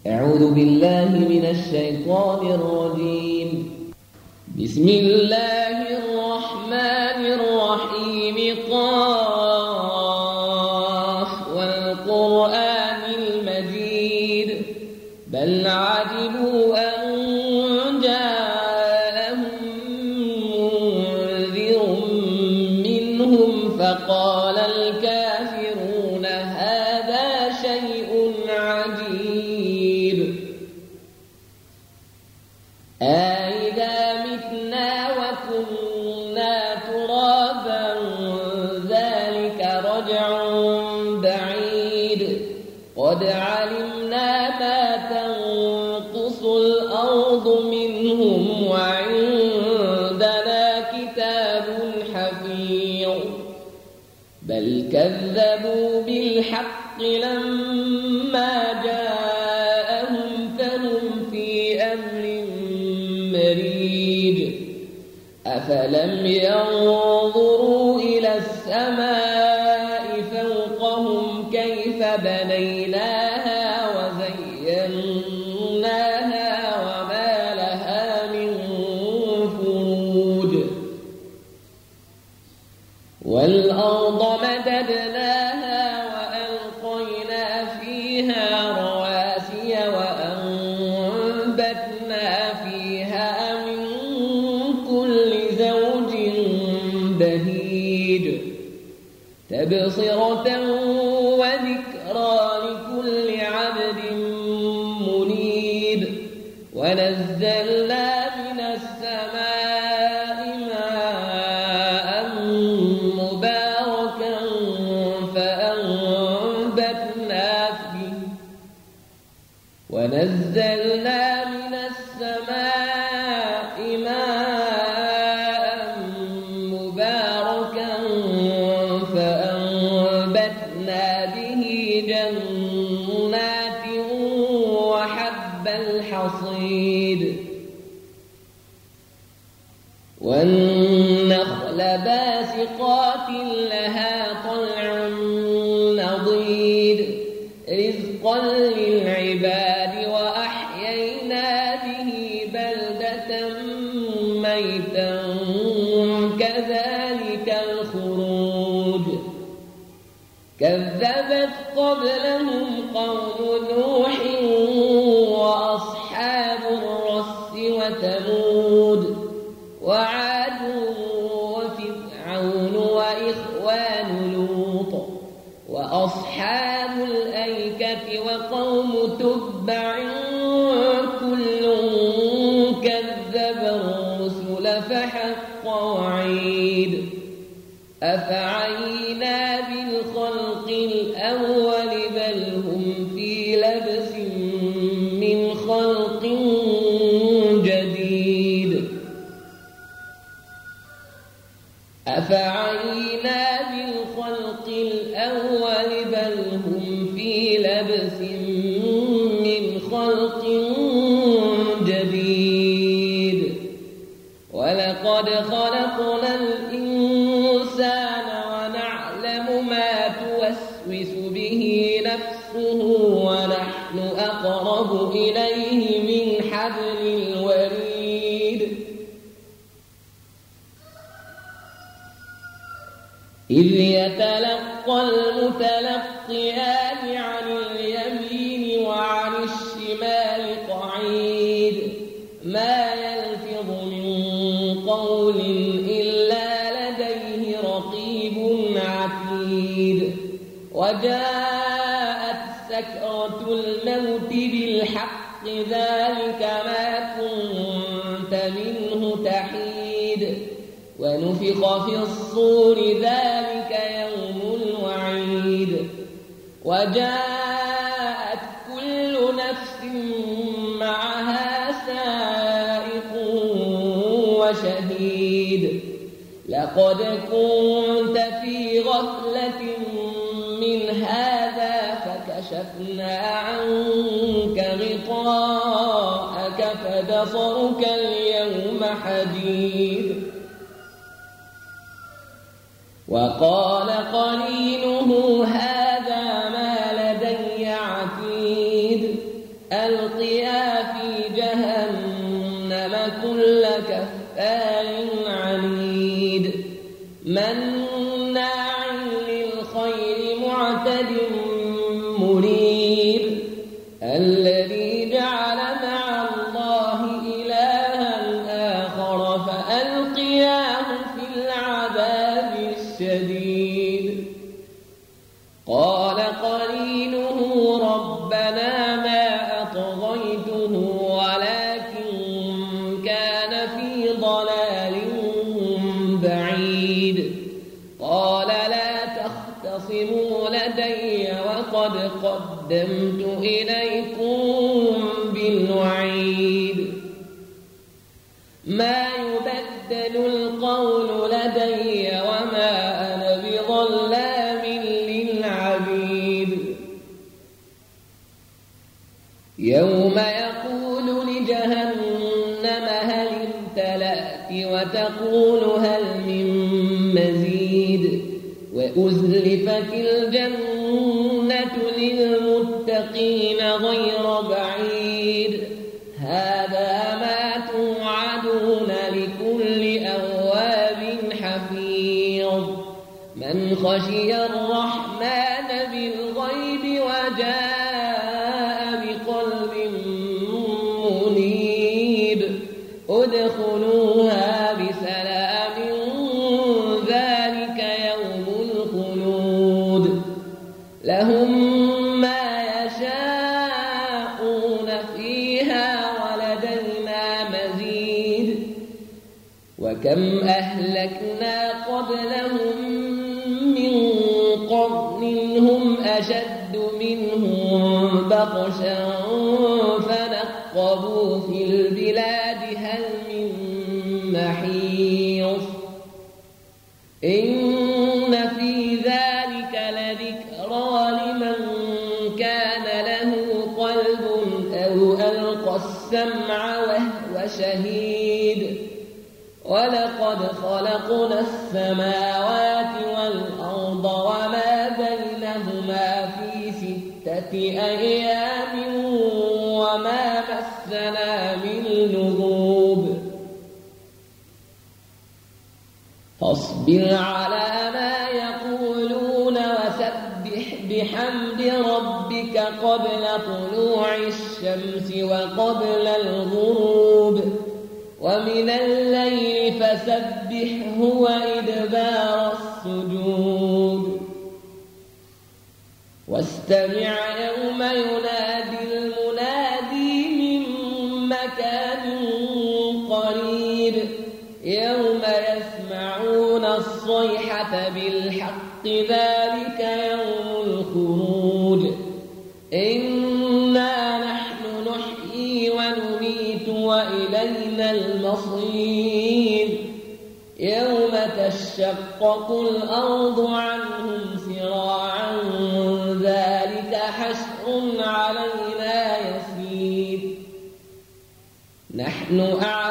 أعوذ بالله من الشيطان الرجيم. بسم الله الرحمن الرحيم. قاف والقرآن المجيد. بل عجبوا أن جاءهم منذر منهم فقال الكافرون هذا شيء عجيب. أإذا متنا وكنا ترابا ذلك رجع بعيد. قد علمنا ما تنقص الأرض منهم وعندنا كتاب حفيظ. بل كذبوا بالحق لما جاءهم فهم في أمر مريج. أفلم ينظروا إلى السماء فوقهم كيف بنيناها وزيناها وما لها من فروج. والأرض مددناها وألقينا فيها رواسي وأنبتنا فيها من كل زوج بهيج. تبصرة وذكرى لكل عبد منيب. ونزلنا من السماء ماء مباركا فأنبتنا فيه. ونزلنا من السماء ماء مباركا فأنبتنا به جنات وحب الحصيد. والنخل باسقات لها طلع نضيد. رزقا للعباد وأحيينا به بلدة ميتا كذلك الخروج. كذبت قبلهم قوم نوح وأصحاب الرس وثمود وعاد وفرعون وإخوان لوط وأصحاب الأيكة وقوم تبع كل كذب الرسل فحق وعيد. أفعينا بالخلق الأول بل هم في لبس من خلق جديد. أفعينا بالخلق الأول بل هم في لبس من خلق جديد. ولقد خلقنا الإنسان ونعلم ما توسوس به نفسه ونحن أقرب إليه من حبل الوريد. إذ يتلقى المتلقيان عن اليمين وعن الشمال قعيد. ما يلفظ من قول إلا لديه رقيب عتيد. وجاءت سكرة الموت بالحق ذلك ما كنت منه تحيد. ونفخ في الصور ذلك يوم الوعيد. وجاءت كل نفس معها سائق وشهيد. لقد كنت في غفلة من هذا فكشفنا عنك غطاءك فبصرك اليوم حديد. وقال قرينه هذا ما لدي عتيد. ألقيا في جهنم كل كفار عنيد مناع للخير معتد مريب الذي جعل مع الله إلها آخر فألقياه في العذاب الشديد قال قرينه ربنا ما أطغيته ولكن كان في ضلال بعيد قال لا تختصموا لدي وقد قدمت إليكم بالوعيد ما يبدل القول لدي وما أنا بظلام للعبيد يوم يقول لجهنم هل امتلأت وتقول هل من مزيد وأزلفت الجنة للمتقين غير بعيد هذا ما توعدون لكل أواب حفيظ من خشي الرحمن بالغيب وجاء بقلب منيب ادخلوها بسلام ذلك يوم الخلود لهم ما يشاءون فيها ولدينا مزيد وكم أهلكنا قبلهم من قرن هم أشد منهم بطشا فنقبوا في البلاد هل من محيص إن في ذلك لذكرى لمن كان له قلب أو ألقى السمع وهو شهيد ولقد خلقنا السماوات والأرض وما بينهما في 6 أيام وما مسنا من لغوب فاصبر على ما يقولون وسبح بحمد ربك قبل طلوع الشمس وقبل الغروب ومن الليل فسبحه وإدبار السجود واستمع يوم ينادي المنادي من مكان قريب يوم يسمعون الصيحة بالحق ذلك يوم الخروج إنا نحن نحيي ونميت وإلينا المصير يوم تشقق الأرض عنهم سراعا ذلك حشر علينا يسير نحن